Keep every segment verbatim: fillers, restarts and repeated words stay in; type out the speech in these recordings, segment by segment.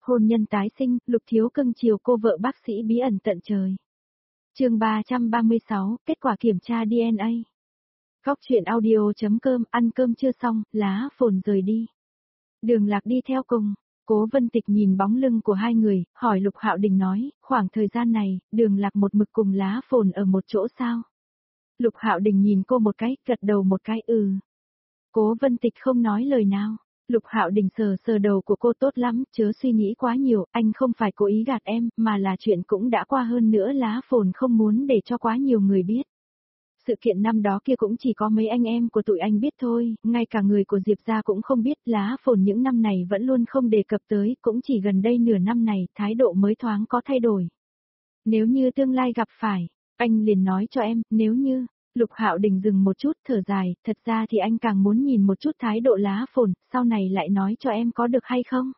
Hôn nhân tái sinh, Lục Thiếu cưng chiều cô vợ bác sĩ bí ẩn tận trời. Chương ba trăm ba mươi sáu, kết quả kiểm tra đê en a. Góc truyện audio.com, ăn cơm chưa xong, lá phồn rời đi. Đường Lạc đi theo cùng. Cố Vân Tịch nhìn bóng lưng của hai người, hỏi Lục Hạo Đình nói, khoảng thời gian này, Đường Lạc một mực cùng lá phồn ở một chỗ sao? Lục Hạo Đình nhìn cô một cái, gật đầu một cái ừ. Cố Vân Tịch không nói lời nào. Lục Hạo Đình sờ sờ đầu của cô tốt lắm, chớ suy nghĩ quá nhiều, anh không phải cố ý gạt em, mà là chuyện cũng đã qua hơn nữa lá phồn không muốn để cho quá nhiều người biết. Sự kiện năm đó kia cũng chỉ có mấy anh em của tụi anh biết thôi, ngay cả người của Diệp gia cũng không biết, lá phồn những năm này vẫn luôn không đề cập tới, cũng chỉ gần đây nửa năm này, thái độ mới thoáng có thay đổi. Nếu như tương lai gặp phải, anh liền nói cho em, nếu như... Lục Hạo Đình dừng một chút thở dài, thật ra thì anh càng muốn nhìn một chút thái độ lá phồn, sau này lại nói cho em có được hay không?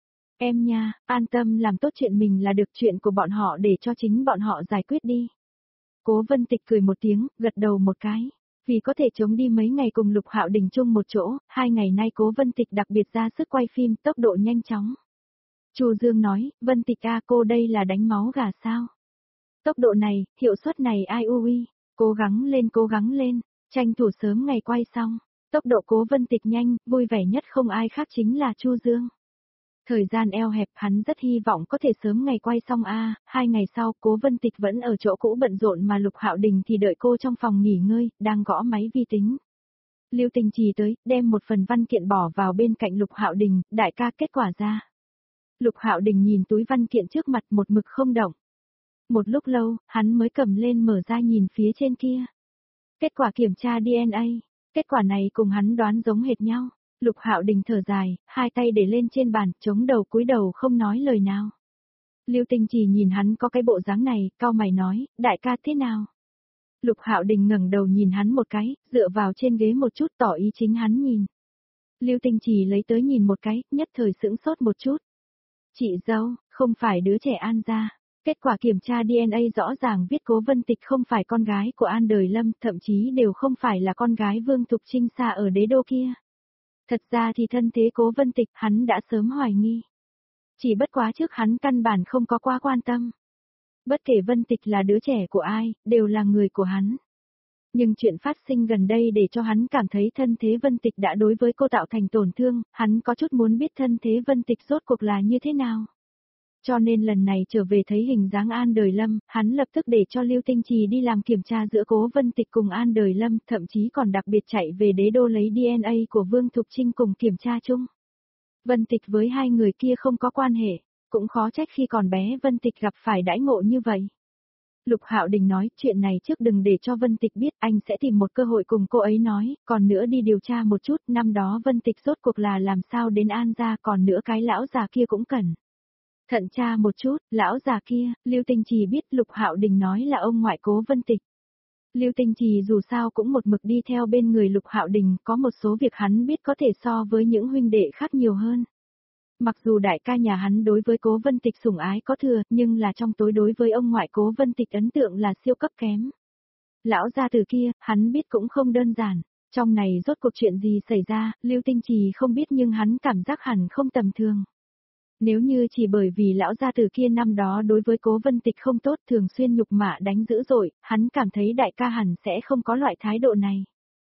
Em nha, an tâm làm tốt chuyện mình là được, chuyện của bọn họ để cho chính bọn họ giải quyết đi. Cố Vân Tịch cười một tiếng, gật đầu một cái. Vì có thể chống đi mấy ngày cùng Lục Hạo Đình chung một chỗ, hai ngày nay Cố Vân Tịch đặc biệt ra sức quay phim tốc độ nhanh chóng. Chu Dương nói, Vân Tịch a cô đây là đánh máu gà sao? Tốc độ này, hiệu suất này ai ui. Cố gắng lên cố gắng lên, tranh thủ sớm ngày quay xong. Tốc độ Cố Vân Tịch nhanh, vui vẻ nhất không ai khác chính là Chu Dương. Thời gian eo hẹp hắn rất hy vọng có thể sớm ngày quay xong a. Hai ngày sau Cố Vân Tịch vẫn ở chỗ cũ bận rộn mà Lục Hạo Đình thì đợi cô trong phòng nghỉ ngơi, đang gõ máy vi tính. Lưu Tình Trì tới, đem một phần văn kiện bỏ vào bên cạnh Lục Hạo Đình, đại ca kết quả ra. Lục Hạo Đình nhìn túi văn kiện trước mặt một mực không động. Một lúc lâu, hắn mới cầm lên mở ra nhìn phía trên kia. Kết quả kiểm tra đê en a, kết quả này cùng hắn đoán giống hệt nhau. Lục Hạo Đình thở dài, hai tay để lên trên bàn, chống đầu cúi đầu không nói lời nào. Lưu Tinh Trì nhìn hắn có cái bộ dáng này, cau mày nói, đại ca thế nào? Lục Hạo Đình ngẩng đầu nhìn hắn một cái, dựa vào trên ghế một chút tỏ ý chính hắn nhìn. Lưu Tinh Trì lấy tới nhìn một cái, nhất thời sững sốt một chút. Chị dâu, không phải đứa trẻ An gia. Kết quả kiểm tra đê en a rõ ràng viết Cố Vân Tịch không phải con gái của An Đời Lâm, thậm chí đều không phải là con gái Vương Thục Trinh xa ở đế đô kia. Thật ra thì thân thế Cố Vân Tịch hắn đã sớm hoài nghi. Chỉ bất quá trước hắn căn bản không có quá quan tâm. Bất kể Vân Tịch là đứa trẻ của ai, đều là người của hắn. Nhưng chuyện phát sinh gần đây để cho hắn cảm thấy thân thế Vân Tịch đã đối với cô tạo thành tổn thương, hắn có chút muốn biết thân thế Vân Tịch rốt cuộc là như thế nào. Cho nên lần này trở về thấy hình dáng An Đời Lâm, hắn lập tức để cho Lưu Tinh Trì đi làm kiểm tra giữa Cố Vân Tịch cùng An Đời Lâm, thậm chí còn đặc biệt chạy về đế đô lấy đê en a của Vương Thục Trinh cùng kiểm tra chung. Vân Tịch với hai người kia không có quan hệ, cũng khó trách khi còn bé Vân Tịch gặp phải đãi ngộ như vậy. Lục Hạo Đình nói, chuyện này trước đừng để cho Vân Tịch biết, anh sẽ tìm một cơ hội cùng cô ấy nói, còn nữa đi điều tra một chút, năm đó Vân Tịch rốt cuộc là làm sao đến An gia, còn nữa cái lão già kia cũng cần. Thận tra một chút, lão già kia, Lưu Tinh Trì biết Lục Hạo Đình nói là ông ngoại Cố Vân Tịch. Lưu Tinh Trì dù sao cũng một mực đi theo bên người Lục Hạo Đình, có một số việc hắn biết có thể so với những huynh đệ khác nhiều hơn. Mặc dù đại ca nhà hắn đối với Cố Vân Tịch sủng ái có thừa, nhưng là trong tối đối với ông ngoại Cố Vân Tịch ấn tượng là siêu cấp kém. Lão gia từ kia, hắn biết cũng không đơn giản, trong này rốt cuộc chuyện gì xảy ra, Lưu Tinh Trì không biết nhưng hắn cảm giác hẳn không tầm thường. Nếu như chỉ bởi vì lão gia tử kia năm đó đối với Cố Vân Tịch không tốt, thường xuyên nhục mạ đánh dữ dội, hắn cảm thấy đại ca hẳn sẽ không có loại thái độ này.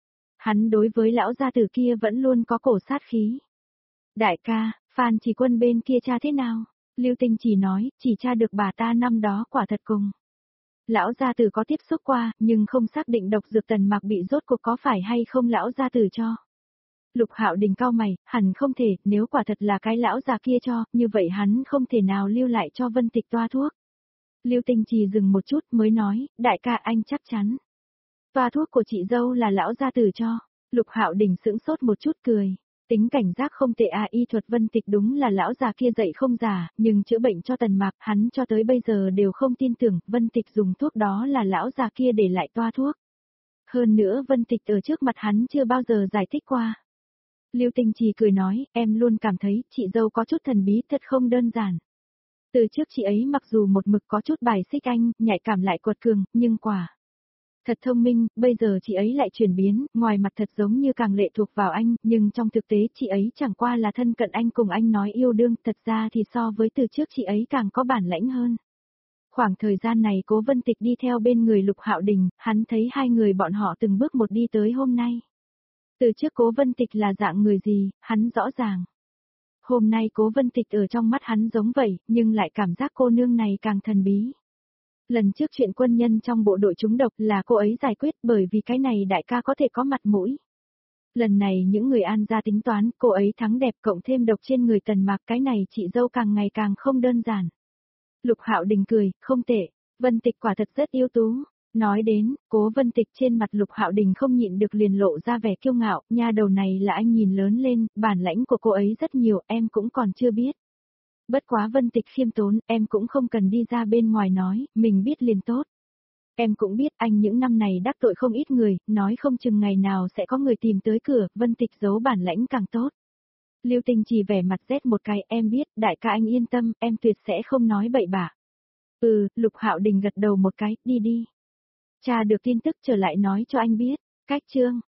Hắn đối với lão gia tử kia vẫn luôn có cổ sát khí. Đại ca, Phan Chỉ Quân bên kia tra thế nào? Lưu Tinh Chỉ nói, chỉ tra được bà ta năm đó quả thật cùng. Lão gia tử có tiếp xúc qua, nhưng không xác định độc dược Tần Mạc bị rốt cuộc có phải hay không lão gia tử cho. Lục Hạo Đình cau mày, hẳn không thể, nếu quả thật là cái lão già kia cho, như vậy hắn không thể nào lưu lại cho Vân Tịch toa thuốc. Lưu Tinh Trì dừng một chút mới nói, đại ca anh chắc chắn. Toa thuốc của chị dâu là lão gia tử cho. Lục Hạo Đình sững sốt một chút cười. Tính cảnh giác không tệ à, y thuật Vân Tịch đúng là lão già kia dạy không giả, nhưng chữa bệnh cho Tần Mạc hắn cho tới bây giờ đều không tin tưởng Vân Tịch dùng thuốc đó là lão già kia để lại toa thuốc. Hơn nữa Vân Tịch ở trước mặt hắn chưa bao giờ giải thích qua. Lưu Tinh Trì cười nói, em luôn cảm thấy chị dâu có chút thần bí thật không đơn giản. Từ trước chị ấy mặc dù một mực có chút bài xích anh, nhạy cảm lại quật cường, nhưng quả. Thật thông minh, bây giờ chị ấy lại chuyển biến, ngoài mặt thật giống như càng lệ thuộc vào anh, nhưng trong thực tế chị ấy chẳng qua là thân cận anh cùng anh nói yêu đương, thật ra thì so với từ trước chị ấy càng có bản lãnh hơn. Khoảng thời gian này Cố Vân Tịch đi theo bên người Lục Hạo Đình, hắn thấy hai người bọn họ từng bước một đi tới hôm nay. Từ trước Cố Vân Tịch là dạng người gì, hắn rõ ràng. Hôm nay Cố Vân Tịch ở trong mắt hắn giống vậy, nhưng lại cảm giác cô nương này càng thần bí. Lần trước chuyện quân nhân trong bộ đội trúng độc là cô ấy giải quyết bởi vì cái này đại ca có thể có mặt mũi. Lần này những người An gia tính toán, cô ấy thắng đẹp cộng thêm độc trên người Tần Mạc, cái này chị dâu càng ngày càng không đơn giản. Lục Hạo Đình cười, không tệ, Vân Tịch quả thật rất ưu tú. Nói đến, Cố Vân Tịch trên mặt Lục Hạo Đình không nhịn được liền lộ ra vẻ kiêu ngạo, nha đầu này là anh nhìn lớn lên, bản lãnh của cô ấy rất nhiều, em cũng còn chưa biết. Bất quá Vân Tịch khiêm tốn, em cũng không cần đi ra bên ngoài nói, mình biết liền tốt. Em cũng biết anh những năm này đắc tội không ít người, nói không chừng ngày nào sẽ có người tìm tới cửa, Vân Tịch giấu bản lãnh càng tốt. Lưu Tình chỉ vẻ mặt rét một cái, em biết, đại ca anh yên tâm, em tuyệt sẽ không nói bậy bạ. Ừ, Lục Hạo Đình gật đầu một cái, đi đi. Cha được tin tức trở lại nói cho anh biết, cách chương.